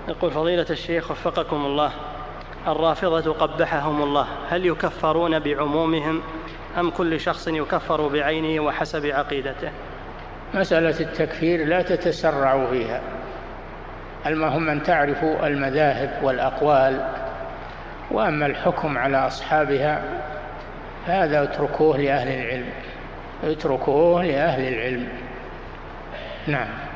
يقول فضيلة الشيخ وفقكم الله، الرافضة قبحهم الله، هل يكفرون بعمومهم أم كل شخص يكفر بعينه وحسب عقيدته؟ مسألة التكفير لا تتسرعوا فيها، المهم أن تعرفوا المذاهب والأقوال، وأما الحكم على أصحابها هذا اتركوه لأهل العلم، اتركوه لأهل العلم. نعم.